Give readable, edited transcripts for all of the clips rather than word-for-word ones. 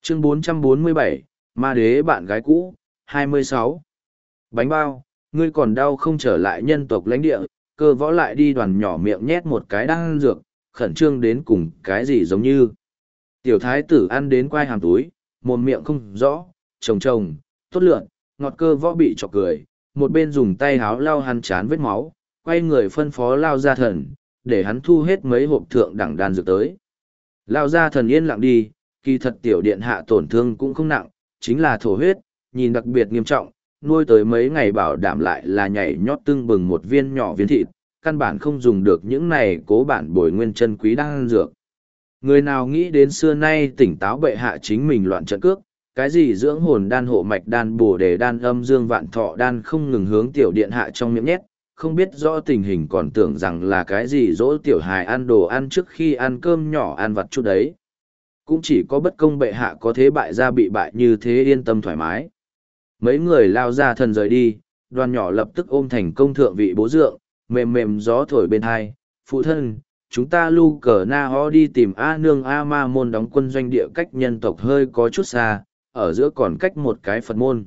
Chương 447, Ma đế bạn gái cũ, 26. Bánh bao, ngươi còn đau không trở lại nhân tộc lãnh địa, Cơ Võ lại đi đoàn nhỏ miệng nhét một cái đan dược, khẩn trương đến cùng cái gì giống như. Tiểu thái tử ăn đến quai hàm túi, mồm miệng không rõ, trồng, tốt lượn, ngọt. Cơ Võ bị chọc cười, một bên dùng tay háo lau hắn chán vết máu, quay người phân phó Lao Gia Thần, để hắn thu hết mấy hộp thượng đẳng đan dược tới. Lao Gia Thần yên lặng đi, kỳ thật tiểu điện hạ tổn thương cũng không nặng, chính là thổ huyết, nhìn đặc biệt nghiêm trọng, nuôi tới mấy ngày bảo đảm lại là nhảy nhót tưng bừng một viên nhỏ viên thịt, căn bản không dùng được những này cố bản bồi nguyên chân quý đan dược. Người nào nghĩ đến xưa nay tỉnh táo bệ hạ chính mình loạn trận cước, cái gì dưỡng hồn đan, hộ mạch đan, bổ đề đan, âm dương vạn thọ đan không ngừng hướng tiểu điện hạ trong miệng nhét, không biết rõ tình hình còn tưởng rằng là cái gì dỗ tiểu hài ăn đồ ăn trước khi ăn cơm nhỏ ăn vặt chút đấy. Cũng chỉ có bất công bệ hạ có thế bại ra bị bại như thế yên tâm thoải mái. Mấy người Lao Gia Thần rời đi, đoàn nhỏ lập tức ôm thành công thượng vị bố dượng, mềm gió thổi bên hai, phụ thân, chúng ta lu cờ na ho đi tìm A nương A ma môn đóng quân doanh địa cách nhân tộc hơi có chút xa, ở giữa còn cách một cái Phật môn.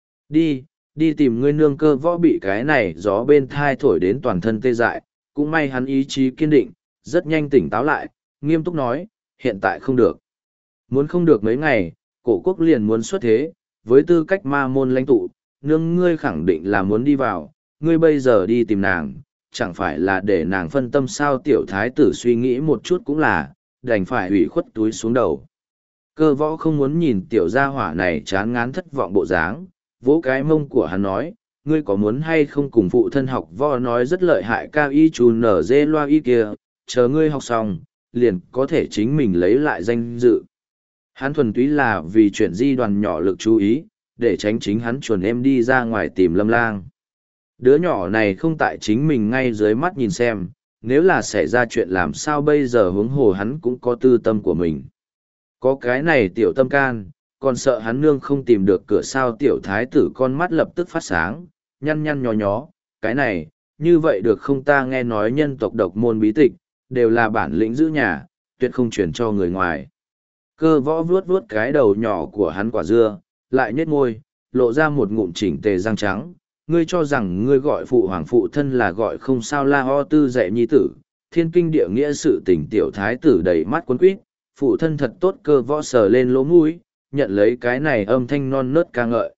Đi tìm ngươi nương. Cơ Võ bị cái này gió bên thai thổi đến toàn thân tê dại, cũng may hắn ý chí kiên định, rất nhanh tỉnh táo lại, nghiêm túc nói, hiện tại không được. Muốn không được mấy ngày, cổ quốc liền muốn xuất thế, với tư cách ma môn lãnh tụ, nương ngươi khẳng định là muốn đi vào, ngươi bây giờ đi tìm nàng, chẳng phải là để nàng phân tâm sao. Tiểu thái tử suy nghĩ một chút cũng là, đành phải ủy khuất túi xuống đầu. Cơ Võ không muốn nhìn tiểu gia hỏa này chán ngán thất vọng bộ dáng, vỗ cái mông của hắn nói, ngươi có muốn hay không cùng phụ thân học võ, nói rất lợi hại cao y chú nở dê loa y kia, chờ ngươi học xong, liền có thể chính mình lấy lại danh dự. Hắn thuần túy là vì chuyện di đoàn nhỏ lực chú ý, để tránh chính hắn chuồn em đi ra ngoài tìm Lâm Lang. Đứa nhỏ này không tại chính mình ngay dưới mắt nhìn xem, nếu là xảy ra chuyện làm sao bây giờ, huống hồ hắn cũng có tư tâm của mình. Có cái này tiểu tâm can, còn sợ hắn nương không tìm được cửa sao. Tiểu thái tử con mắt lập tức phát sáng, nhăn nhó, cái này, như vậy được không? Ta nghe nói nhân tộc độc môn bí tịch, đều là bản lĩnh giữ nhà, tuyệt không chuyển cho người ngoài. Cơ Võ vuốt cái đầu nhỏ của hắn quả dưa, lại nhếch môi, lộ ra một ngụm chỉnh tề răng trắng. Ngươi cho rằng ngươi gọi phụ hoàng phụ thân là gọi không sao? La Ho Tư dạy nhi tử, thiên kinh địa nghĩa sự tình. Tiểu thái tử đầy mắt quấn quýt, phụ thân thật tốt. Cơ Võ sờ lên lỗ mũi, nhận lấy cái này âm thanh non nớt ca ngợi.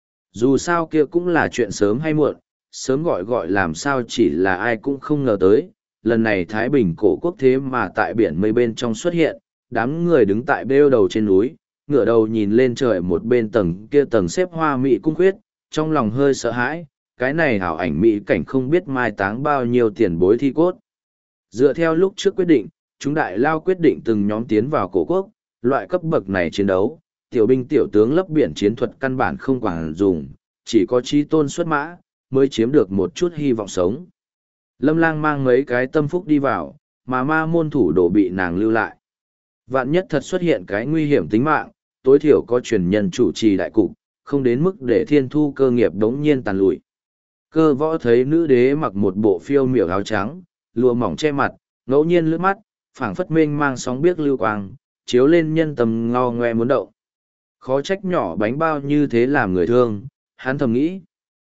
Dù sao kia cũng là chuyện sớm hay muộn, sớm gọi làm sao chỉ là ai cũng không ngờ tới. Lần này Thái Bình cổ quốc thế mà tại biển mây bên trong xuất hiện, đám người đứng tại bêu đầu trên núi, ngửa đầu nhìn lên trời, một bên tầng kia tầng xếp hoa mỹ cung khuyết, trong lòng hơi sợ hãi, cái này hảo ảnh mỹ cảnh không biết mai táng bao nhiêu tiền bối thi cốt. Dựa theo lúc trước quyết định, chúng đại lao quyết định từng nhóm tiến vào cổ quốc, loại cấp bậc này chiến đấu, tiểu binh tiểu tướng lấp biển chiến thuật căn bản không quản dùng, chỉ có chí tôn xuất mã, mới chiếm được một chút hy vọng sống. Lâm Lang mang mấy cái tâm phúc đi vào, mà ma môn thủ đồ bị nàng lưu lại. Vạn nhất thật xuất hiện cái nguy hiểm tính mạng, tối thiểu có truyền nhân chủ trì đại cục, không đến mức để thiên thu cơ nghiệp đống nhiên tàn lụi. Cơ Võ thấy nữ đế mặc một bộ phiêu miểu áo trắng, lụa mỏng che mặt, ngẫu nhiên lướt mắt, phảng phất mênh mang sóng biếc lưu quang, chiếu lên nhân tâm ngao ngoe muốn động. Khó trách nhỏ bánh bao như thế làm người thương, hắn thầm nghĩ.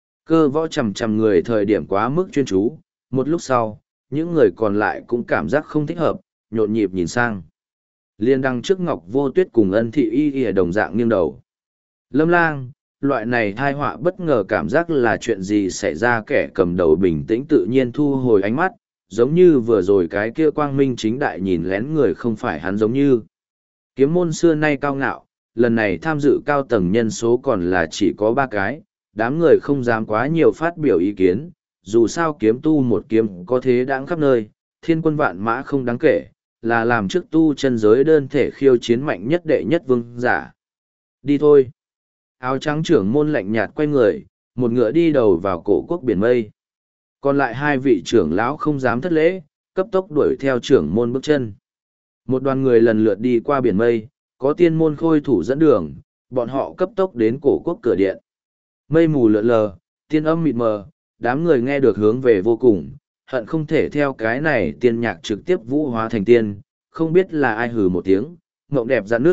Cơ Võ chằm người thời điểm quá mức chuyên chú, một lúc sau, những người còn lại cũng cảm giác không thích hợp, nhộn nhịp nhìn sang. Liên đăng trước Ngọc Vô Tuyết cùng Ân Thị Y ở đồng dạng nghiêng đầu. Lâm Lang, loại này thai họa bất ngờ cảm giác là chuyện gì xảy ra? Kẻ cầm đầu bình tĩnh tự nhiên thu hồi ánh mắt, giống như vừa rồi cái kia quang minh chính đại nhìn lén người không phải hắn giống như. Kiếm môn xưa nay cao ngạo, lần này tham dự cao tầng nhân số còn là chỉ có 3 cái, đám người không dám quá nhiều phát biểu ý kiến, dù sao kiếm tu một kiếm có thế đáng khắp nơi, thiên quân vạn mã không đáng kể, là làm trước tu chân giới đơn thể khiêu chiến mạnh nhất đệ nhất vương giả. Đi thôi. Áo trắng trưởng môn lạnh nhạt quay người, một ngựa đi đầu vào cổ quốc biển mây. Còn lại 2 vị trưởng lão không dám thất lễ, cấp tốc đuổi theo trưởng môn bước chân. Một đoàn người lần lượt đi qua biển mây, có tiên môn khôi thủ dẫn đường, bọn họ cấp tốc đến cổ quốc cửa điện. Mây mù lượn lờ, tiên âm mịt mờ, đám người nghe được hướng về vô cùng, hận không thể theo cái này tiên nhạc trực tiếp vũ hóa thành tiên, không biết là ai hừ một tiếng, ngộng đẹp dạn nước,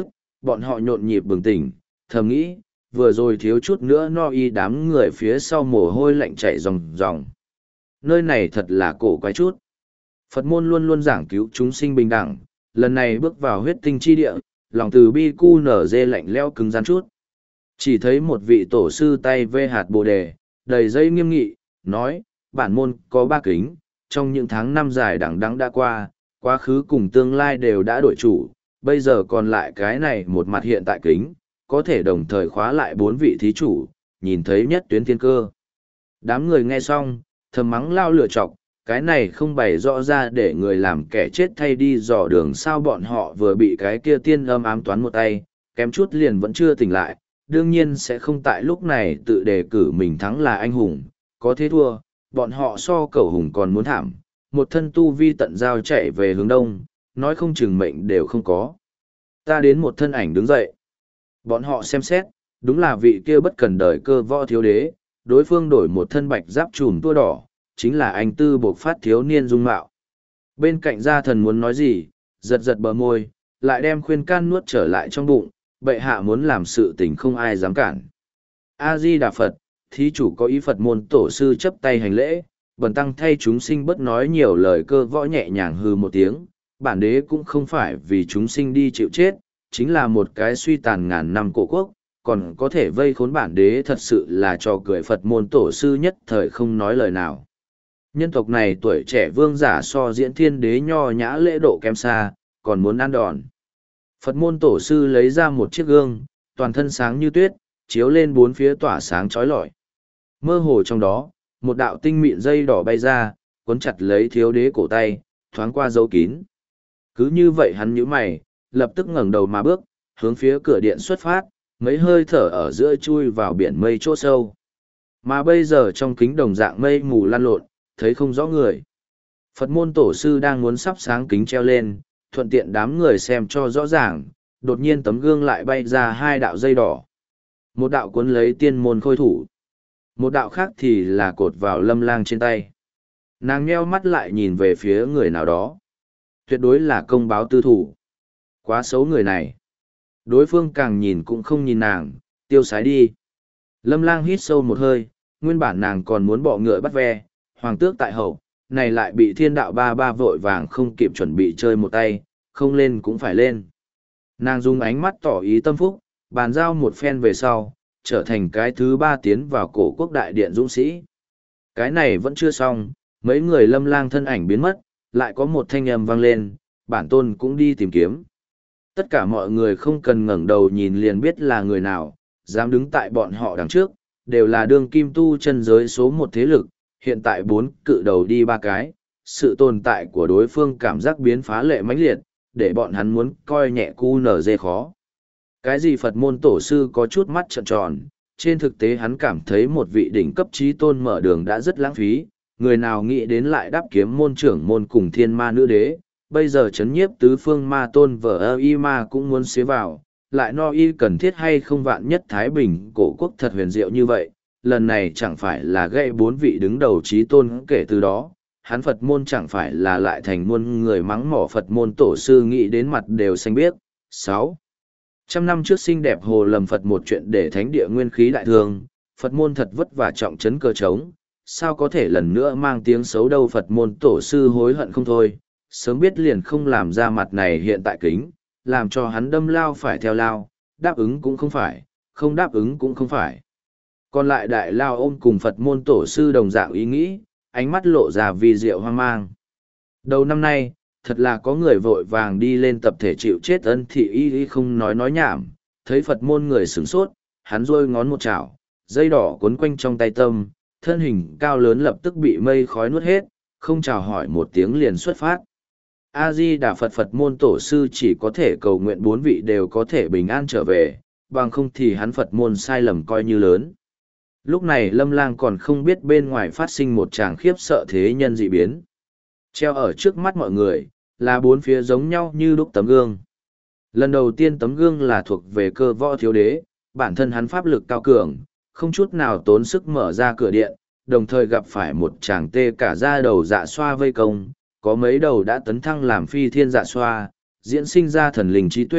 Bọn họ nhộn nhịp bừng tỉnh, thầm nghĩ, vừa rồi thiếu chút nữa no y đám người phía sau mồ hôi lạnh chảy ròng ròng. Nơi này thật là cổ quái chút. Phật môn luôn luôn giảng cứu chúng sinh bình đẳng, lần này bước vào huyết tinh chi địa, lòng từ bi cu nở dê lạnh leo cứng rắn chút. Chỉ thấy một vị tổ sư tay vê hạt bồ đề, đầy dây nghiêm nghị, nói, bản môn có ba kính, trong những tháng năm dài đằng đẵng đã qua, quá khứ cùng tương lai đều đã đổi chủ, bây giờ còn lại cái này một mặt hiện tại kính, có thể đồng thời khóa lại bốn vị thí chủ, nhìn thấy nhất tuyến thiên cơ. Đám người nghe xong, thầm mắng lao lửa chọc, cái này không bày rõ ra để người làm kẻ chết thay đi dò đường sao bọn họ vừa bị cái kia tiên âm ám toán một tay, kém chút liền vẫn chưa tỉnh lại, đương nhiên sẽ không tại lúc này tự đề cử mình thắng là anh hùng, có thế thua, bọn họ so cẩu hùng còn muốn thảm, một thân tu vi tận giao chạy về hướng đông, nói không chừng mệnh đều không có. Ta đến một thân ảnh đứng dậy. Bọn họ xem xét, đúng là vị kia bất cần đời cơ võ thiếu đế, đối phương đổi một thân bạch giáp trùm tua đỏ, chính là anh tư bộc phát thiếu niên dung mạo. Bên cạnh gia thần muốn nói gì, giật giật bờ môi, lại đem khuyên can nuốt trở lại trong bụng, bệ hạ muốn làm sự tình không ai dám cản. A-di-đà Phật, thí chủ có ý Phật môn tổ sư chấp tay hành lễ, bần tăng thay chúng sinh bất nói nhiều lời cơ võ nhẹ nhàng hư một tiếng, bản đế cũng không phải vì chúng sinh đi chịu chết, chính là một cái suy tàn ngàn năm cổ quốc, còn có thể vây khốn bản đế thật sự là cho cười Phật môn tổ sư nhất thời không nói lời nào. Nhân tộc này tuổi trẻ vương giả so diễn thiên đế nho nhã lễ độ kém xa, còn muốn ăn đòn. Phật môn tổ sư lấy ra một chiếc gương, toàn thân sáng như tuyết, chiếu lên bốn phía tỏa sáng chói lọi. Mơ hồ trong đó, một đạo tinh mịn dây đỏ bay ra, cuốn chặt lấy thiếu đế cổ tay, thoáng qua dấu kín. Cứ như vậy hắn nhíu mày, lập tức ngẩng đầu mà bước, hướng phía cửa điện xuất phát, mấy hơi thở ở giữa chui vào biển mây chỗ sâu. Mà bây giờ trong kính đồng dạng mây mù lan lộn, thấy không rõ người. Phật môn tổ sư đang muốn sắp sáng kính treo lên, thuận tiện đám người xem cho rõ ràng, đột nhiên tấm gương lại bay ra hai đạo dây đỏ. Một đạo cuốn lấy tiên môn khôi thủ. Một đạo khác thì là cột vào Lâm Lang trên tay. Nàng nheo mắt lại nhìn về phía người nào đó. Tuyệt đối là công báo tư thủ. Quá xấu người này. Đối phương càng nhìn cũng không nhìn nàng, tiêu sái đi. Lâm Lang hít sâu một hơi, nguyên bản nàng còn muốn bọ ngựa bắt ve, hoàng tước tại hậu, này lại bị thiên đạo ba vội vàng không kịp chuẩn bị chơi một tay, không lên cũng phải lên. Nàng dùng ánh mắt tỏ ý tâm phúc, bàn giao một phen về sau, trở thành cái thứ ba tiến vào cổ quốc đại điện dũng sĩ. Cái này vẫn chưa xong, mấy người Lâm Lang thân ảnh biến mất, lại có một thanh âm vang lên, bản tôn cũng đi tìm kiếm. Tất cả mọi người không cần ngẩng đầu nhìn liền biết là người nào, dám đứng tại bọn họ đằng trước, đều là đương kim tu chân giới số một thế lực, hiện tại bốn cự đầu đi ba cái, sự tồn tại của đối phương cảm giác biến phá lệ mãnh liệt, để bọn hắn muốn coi nhẹ cu nở dê khó. Cái gì Phật môn tổ sư có chút mắt trợn tròn, trên thực tế hắn cảm thấy một vị đỉnh cấp trí tôn mở đường đã rất lãng phí, người nào nghĩ đến lại đáp kiếm môn trưởng môn cùng thiên ma nữ đế, bây giờ chấn nhiếp tứ phương ma tôn vợ y ma cũng muốn xế vào, lại no y cần thiết hay không vạn nhất Thái Bình cổ quốc thật huyền diệu như vậy, lần này chẳng phải là gây bốn vị đứng đầu trí tôn kể từ đó, hắn Phật môn chẳng phải là lại thành muôn người mắng mỏ Phật môn tổ sư nghĩ đến mặt đều xanh biếc. 6. Trăm năm trước xinh đẹp hồ lầm Phật một chuyện để thánh địa nguyên khí đại thương, Phật môn thật vất vả trọng trấn cơ trống, sao có thể lần nữa mang tiếng xấu đâu Phật môn tổ sư hối hận không thôi, sớm biết liền không làm ra mặt này hiện tại kính, làm cho hắn đâm lao phải theo lao, đáp ứng cũng không phải, không đáp ứng cũng không phải. Còn lại đại lao ôm cùng Phật môn tổ sư đồng dạng ý nghĩ, ánh mắt lộ ra vì diệu hoang mang. Đầu năm nay, thật là có người vội vàng đi lên tập thể chịu chết ân thị y không nói nhảm, thấy Phật môn người sửng sốt, hắn rôi ngón một chảo, dây đỏ cuốn quanh trong tay tâm, thân hình cao lớn lập tức bị mây khói nuốt hết, không chào hỏi một tiếng liền xuất phát. A-di-đà Phật Phật môn tổ sư chỉ có thể cầu nguyện bốn vị đều có thể bình an trở về, bằng không thì hắn Phật môn sai lầm coi như lớn. Lúc này Lâm Lang còn không biết bên ngoài phát sinh một tràng khiếp sợ thế nhân dị biến. Treo ở trước mắt mọi người, là bốn phía giống nhau như đúc tấm gương. Lần đầu tiên tấm gương là thuộc về cơ võ thiếu đế, bản thân hắn pháp lực cao cường, không chút nào tốn sức mở ra cửa điện, đồng thời gặp phải một chàng tê cả da đầu dạ xoa vây công, có mấy đầu đã tấn thăng làm phi thiên dạ xoa, diễn sinh ra thần linh trí tuệ,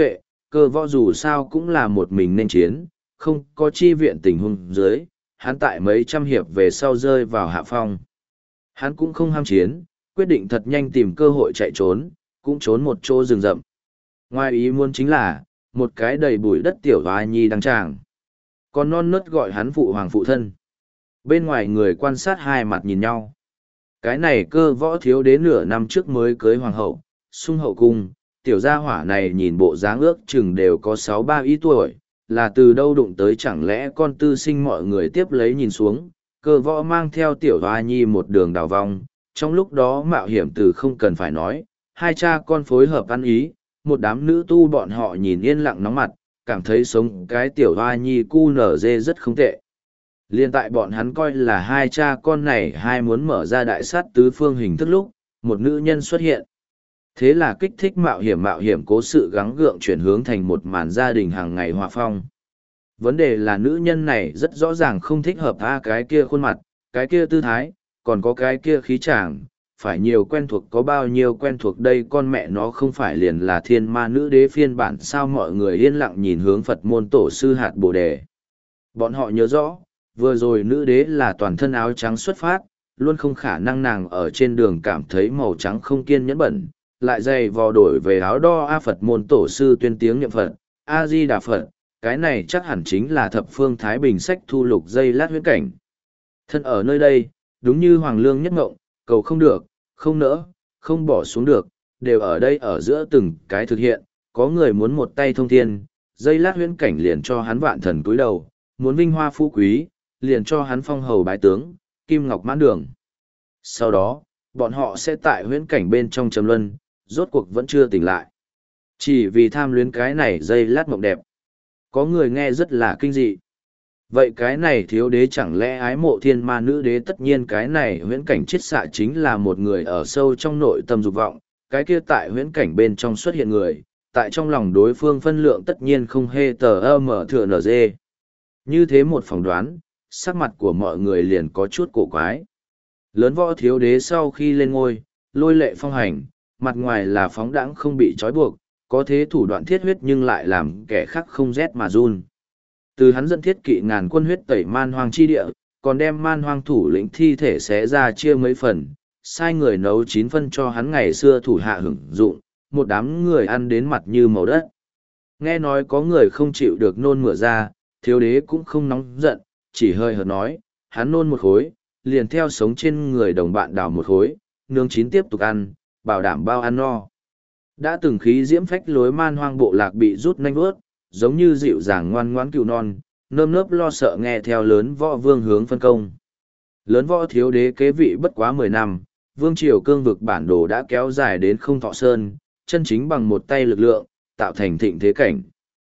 cơ võ dù sao cũng là một mình nên chiến, không có chi viện tình huống dưới, hắn tại mấy trăm hiệp về sau rơi vào hạ phong. Hắn cũng không ham chiến, quyết định thật nhanh tìm cơ hội chạy trốn, cũng trốn một chỗ rừng rậm. Ngoài ý muốn chính là, một cái đầy bụi đất tiểu hoa nhi đang tràng. Còn non nớt gọi hắn phụ hoàng phụ thân. Bên ngoài người quan sát hai mặt nhìn nhau. Cái này cơ võ thiếu đến nửa năm trước mới cưới hoàng hậu, sung hậu cung, tiểu gia hỏa này nhìn bộ dáng ước chừng đều có 6-3 tuổi, là từ đâu đụng tới chẳng lẽ con tư sinh mọi người tiếp lấy nhìn xuống, cơ võ mang theo tiểu hoa nhi một đường đào vong, trong lúc đó mạo hiểm từ không cần phải nói, hai cha con phối hợp ăn ý, một đám nữ tu bọn họ nhìn yên lặng nóng mặt, cảm thấy sống cái tiểu hoa nhi cu nở dê rất không tệ. Liên tại bọn hắn coi là hai cha con này hai muốn mở ra đại sát tứ phương hình thức lúc, một nữ nhân xuất hiện. Thế là kích thích mạo hiểm cố sự gắng gượng chuyển hướng thành một màn gia đình hàng ngày hòa phong. Vấn đề là nữ nhân này rất rõ ràng không thích hợp cái kia khuôn mặt, cái kia tư thái, còn có cái kia khí chàng, phải nhiều quen thuộc có bao nhiêu quen thuộc đây con mẹ nó không phải liền là thiên ma nữ đế phiên bản sao mọi người yên lặng nhìn hướng Phật môn tổ sư hạt bồ đề. Bọn họ nhớ rõ, vừa rồi nữ đế là toàn thân áo trắng xuất phát, luôn không khả năng nàng ở trên đường cảm thấy màu trắng không kiên nhẫn bẩn, lại dày vò đổi về áo đo A Phật môn tổ sư tuyên tiếng niệm Phật, A-di-đà Phật, cái này chắc hẳn chính là thập phương Thái Bình sách thu lục dây lát huyễn cảnh. Thân ở nơi đây, đúng như Hoàng Lương nhất ngộng, cầu không được, không nỡ, không bỏ xuống được, đều ở đây ở giữa từng cái thực hiện, có người muốn một tay thông thiên, dây lát huyễn cảnh liền cho hắn vạn thần cúi đầu, muốn vinh hoa phú quý, liền cho hắn phong hầu bái tướng, kim ngọc mãn đường. Sau đó, bọn họ sẽ tại huyễn cảnh bên trong trầm luân, rốt cuộc vẫn chưa tỉnh lại. Chỉ vì tham luyến cái này dây lát mộng đẹp. Có người nghe rất là kinh dị. Vậy cái này thiếu đế chẳng lẽ ái mộ thiên ma nữ đế, tất nhiên cái này huyễn cảnh chiết xạ chính là một người ở sâu trong nội tâm dục vọng, cái kia tại huyễn cảnh bên trong xuất hiện người, tại trong lòng đối phương phân lượng tất nhiên không hề mở thừa nở dê. Như thế một phỏng đoán, sắc mặt của mọi người liền có chút cổ quái. Lớn võ thiếu đế sau khi lên ngôi, lôi lệ phong hành, mặt ngoài là phóng đãng không bị trói buộc, có thế thủ đoạn thiết huyết nhưng lại làm kẻ khác không rét mà run. Từ hắn dẫn thiết kỵ ngàn quân huyết tẩy man hoang chi địa, còn đem man hoang thủ lĩnh thi thể xé ra chia mấy phần, sai người nấu 9 phân cho hắn ngày xưa thủ hạ hưởng dụng, một đám người ăn đến mặt như màu đất. Nghe nói có người không chịu được nôn mửa ra, thiếu đế cũng không nóng giận, chỉ hơi hợt nói, hắn nôn một khối, liền theo sống trên người đồng bạn đào một khối, nướng chín tiếp tục ăn, bảo đảm bao ăn no. Đã từng khí diễm phách lối man hoang bộ lạc bị rút nanh vớt, giống như dịu dàng ngoan ngoãn cừu non, nơm nớp lo sợ nghe theo lớn võ vương hướng phân công. Lớn võ thiếu đế kế vị bất quá 10 năm, vương triều cương vực bản đồ đã kéo dài đến không thọ sơn, chân chính bằng một tay lực lượng, tạo thành thịnh thế cảnh.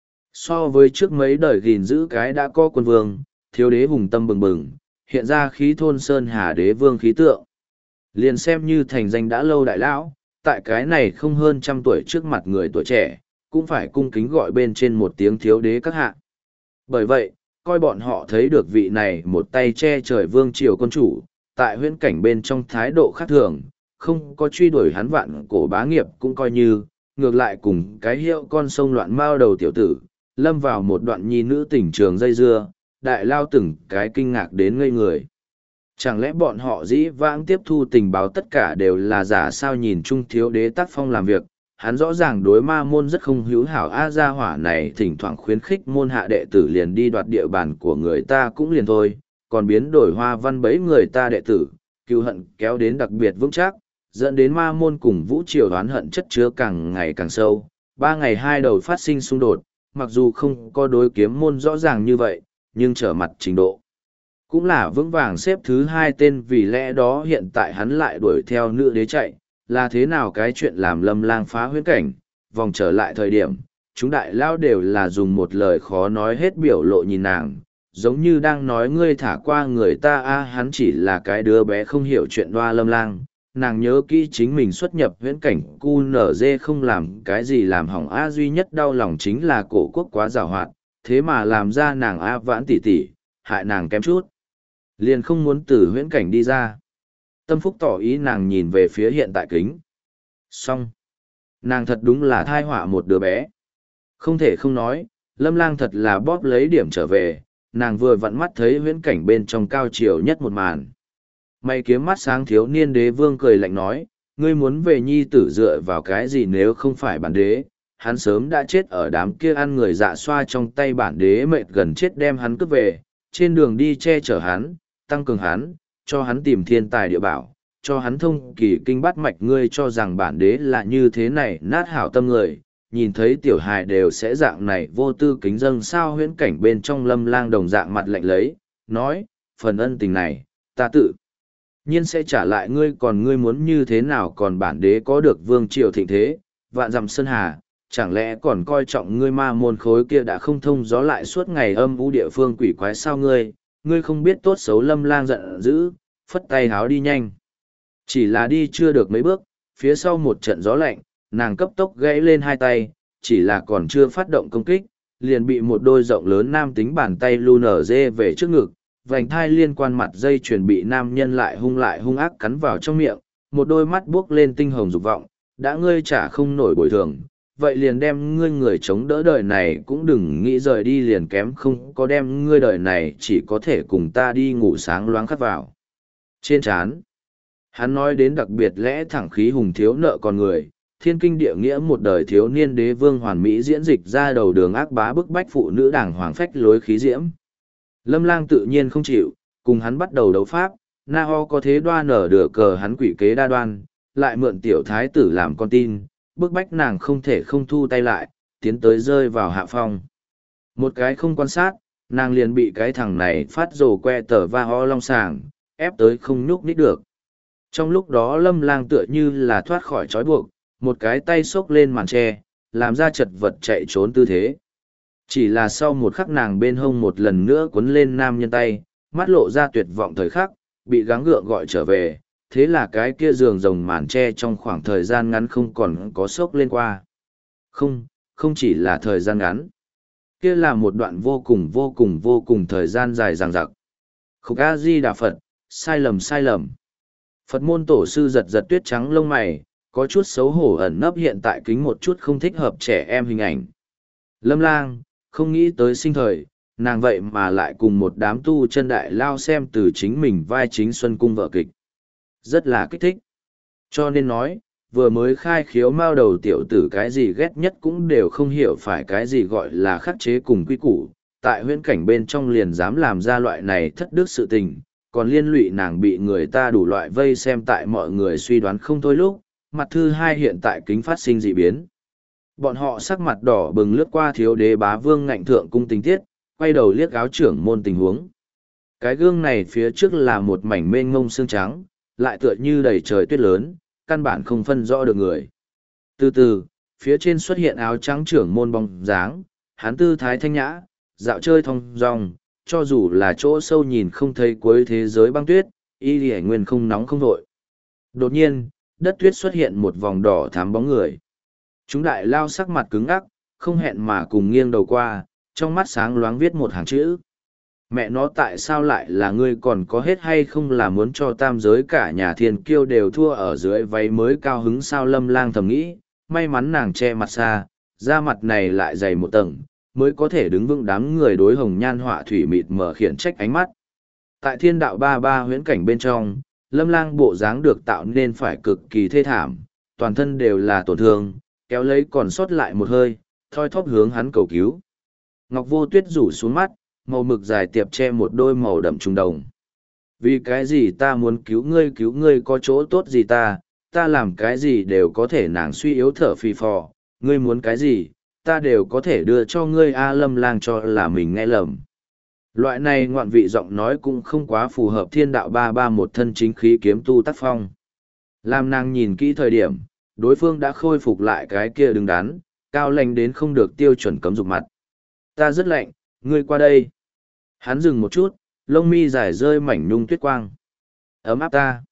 So với trước mấy đời gìn giữ cái đã có quân vương, thiếu đế hùng tâm bừng bừng, hiện ra khí thôn sơn hà đế vương khí tượng. Liền xem như thành danh đã lâu đại lão, tại cái này không hơn 100 tuổi trước mặt người tuổi trẻ, cũng phải cung kính gọi bên trên một tiếng thiếu đế các hạ. Bởi vậy, coi bọn họ thấy được vị này một tay che trời vương triều quân chủ, tại huyễn cảnh bên trong thái độ khác thường, không có truy đuổi hắn vạn cổ bá nghiệp cũng coi như, ngược lại cùng cái hiệu con sông loạn mao đầu tiểu tử, lâm vào một đoạn nhi nữ tình trường dây dưa, đại lao từng cái kinh ngạc đến ngây người. Chẳng lẽ bọn họ dĩ vãng tiếp thu tình báo tất cả đều là giả sao? Nhìn chung thiếu đế tác phong làm việc, hắn rõ ràng đối ma môn rất không hữu hảo. Gia hỏa này thỉnh thoảng khuyến khích môn hạ đệ tử liền đi đoạt địa bàn của người ta cũng liền thôi, còn biến đổi hoa văn bấy người ta đệ tử, cừu hận kéo đến đặc biệt vững chắc, dẫn đến ma môn cùng vũ triều oán hận chất chứa càng ngày càng sâu. 3 ngày 2 đầu phát sinh xung đột, mặc dù không có đối kiếm môn rõ ràng như vậy, nhưng trở mặt trình độ cũng là vững vàng xếp thứ 2 tên. Vì lẽ đó hiện tại hắn lại đuổi theo nữ đế chạy, là thế nào cái chuyện làm Lâm Lang phá huyễn cảnh. Vòng trở lại thời điểm, chúng đại lao đều là dùng một lời khó nói hết biểu lộ nhìn nàng, giống như đang nói ngươi thả qua người ta hắn chỉ là cái đứa bé không hiểu chuyện đoa Lâm Lang. Nàng nhớ kỹ chính mình xuất nhập huyễn cảnh QNZ không làm cái gì làm hỏng duy nhất đau lòng chính là cổ quốc quá giàu hoạt, thế mà làm ra nàng vãn tỉ tỉ, hại nàng kém chút liền không muốn từ huyễn cảnh đi ra. Tâm phúc tỏ ý nàng nhìn về phía hiện tại kính. Xong. Nàng thật đúng là thai họa một đứa bé. Không thể không nói, Lâm Lang thật là bóp lấy điểm trở về, nàng vừa vặn mắt thấy huyễn cảnh bên trong cao chiều nhất một màn. Mày kiếm mắt sáng thiếu niên đế vương cười lạnh nói, ngươi muốn về nhi tử dựa vào cái gì nếu không phải bản đế, hắn sớm đã chết ở đám kia ăn người dạ xoa trong tay bản đế mệt gần chết đem hắn cướp về, trên đường đi che chở hắn, tăng cường hắn, cho hắn tìm thiên tài địa bảo, cho hắn thông kỳ kinh bát mạch. Ngươi cho rằng bản đế là như thế này nát hảo tâm người, nhìn thấy tiểu hài đều sẽ dạng này vô tư kính dâng sao. Huyễn cảnh bên trong Lâm Lang đồng dạng mặt lạnh lấy, nói, phần ân tình này, ta tự nhiên sẽ trả lại ngươi, còn ngươi muốn như thế nào, còn bản đế có được vương triều thịnh thế, vạn dặm sơn hà, chẳng lẽ còn coi trọng ngươi ma môn khối kia đã không thông gió lại suốt ngày âm u địa phương quỷ quái sao. Ngươi không biết tốt xấu. Lâm Lang giận dữ, phất tay háo đi nhanh. Chỉ là đi chưa được mấy bước, phía sau một trận gió lạnh, nàng cấp tốc gãy lên hai tay, chỉ là còn chưa phát động công kích, liền bị một đôi rộng lớn nam tính bàn tay lu nở dê về trước ngực, vành thai liên quan mặt dây chuyền bị nam nhân lại hung ác cắn vào trong miệng, một đôi mắt buốc lên tinh hồng dục vọng, đã ngươi trả không nổi bồi thường, vậy liền đem ngươi người chống đỡ đời này cũng đừng nghĩ rời đi, liền kém không có đem ngươi đời này chỉ có thể cùng ta đi ngủ sáng loáng khắc vào trên trán. Hắn nói đến đặc biệt lẽ thẳng khí hùng thiếu nợ con người, thiên kinh địa nghĩa một đời thiếu niên đế vương hoàn mỹ diễn dịch ra đầu đường ác bá bức bách phụ nữ đảng hoàng phách lối khí diễm. Lâm Lang tự nhiên không chịu, cùng hắn bắt đầu đấu pháp, Na Ho có thế đoan nở đửa cờ hắn quỷ kế đa đoan, lại mượn tiểu thái tử làm con tin, bức bách nàng không thể không thu tay lại, tiến tới rơi vào hạ phong. Một cái không quan sát, nàng liền bị cái thằng này phát rồ que tờ va ho long sàng, ép tới không nhúc nít được. Trong lúc đó Lâm Lang tựa như là thoát khỏi trói buộc, một cái tay xốc lên màn tre, làm ra chật vật chạy trốn tư thế. Chỉ là sau một khắc nàng bên hông một lần nữa cuốn lên nam nhân tay, mắt lộ ra tuyệt vọng thời khắc, bị gắng gượng gọi trở về, thế là cái kia giường rồng màn tre trong khoảng thời gian ngắn không còn có xốc lên qua. Không chỉ là thời gian ngắn. Kia là một đoạn vô cùng thời gian dài dằng dặc. Khúc A-di-đà Phật, sai lầm. Phật môn tổ sư giật giật tuyết trắng lông mày, có chút xấu hổ ẩn nấp hiện tại kính một chút không thích hợp trẻ em hình ảnh. Lâm Lang, không nghĩ tới sinh thời, nàng vậy mà lại cùng một đám tu chân đại lao xem từ chính mình vai chính Xuân Cung vở kịch. Rất là kích thích. Cho nên nói, vừa mới khai khiếu mao đầu tiểu tử cái gì ghét nhất cũng đều không hiểu phải cái gì gọi là khắc chế cùng quy củ, tại huyễn cảnh bên trong liền dám làm ra loại này thất đức sự tình, còn liên lụy nàng bị người ta đủ loại vây xem tại mọi người suy đoán không thôi lúc, mặt thứ hai hiện tại kính phát sinh dị biến. Bọn họ sắc mặt đỏ bừng lướt qua thiếu đế bá vương ngạnh thượng cung tình tiết, quay đầu liếc áo trưởng môn tình huống. Cái gương này phía trước là một mảnh mênh ngông xương trắng, lại tựa như đầy trời tuyết lớn, căn bản không phân rõ được người. Từ từ, phía trên xuất hiện áo trắng trưởng môn bóng dáng, hắn tư thái thanh nhã, dạo chơi thong dong, cho dù là chỗ sâu nhìn không thấy cuối thế giới băng tuyết, y lì nguyên không nóng không vội. Đột nhiên, đất tuyết xuất hiện một vòng đỏ thám bóng người. Chúng đại lao sắc mặt cứng ngắc, không hẹn mà cùng nghiêng đầu qua, trong mắt sáng loáng viết một hàng chữ. Mẹ nó tại sao lại là ngươi, còn có hết hay không là muốn cho tam giới cả nhà thiên kiêu đều thua ở dưới váy mới cao hứng sao. Lâm Lang thầm nghĩ, may mắn nàng che mặt xa, da mặt này lại dày một tầng, mới có thể đứng vững đám người đối hồng nhan họa thủy mịt mở khiển trách ánh mắt. Tại thiên đạo ba ba huyễn cảnh bên trong, Lâm Lang bộ dáng được tạo nên phải cực kỳ thê thảm, toàn thân đều là tổn thương, kéo lấy còn sót lại một hơi, thoi thóp hướng hắn cầu cứu. Ngọc Vô Tuyết rủ xuống mắt, màu mực dài tiệp che một đôi màu đậm trùng đồng. Vì cái gì ta muốn cứu ngươi có chỗ tốt gì ta làm cái gì đều có thể. Nàng suy yếu thở phì phò, ngươi muốn cái gì, ta đều có thể đưa cho ngươi. Lâm Lang cho là mình nghe lầm. Loại này ngoạn vị giọng nói cũng không quá phù hợp thiên đạo ba ba một thân chính khí kiếm tu tác phong. Làm nàng nhìn kỹ thời điểm, đối phương đã khôi phục lại cái kia đứng đắn, cao lãnh đến không được tiêu chuẩn cấm dục mặt. Ta rất lạnh, ngươi qua đây. Hắn dừng một chút, lông mi dài rơi mảnh nhung tuyết quang. Ấm áp ta.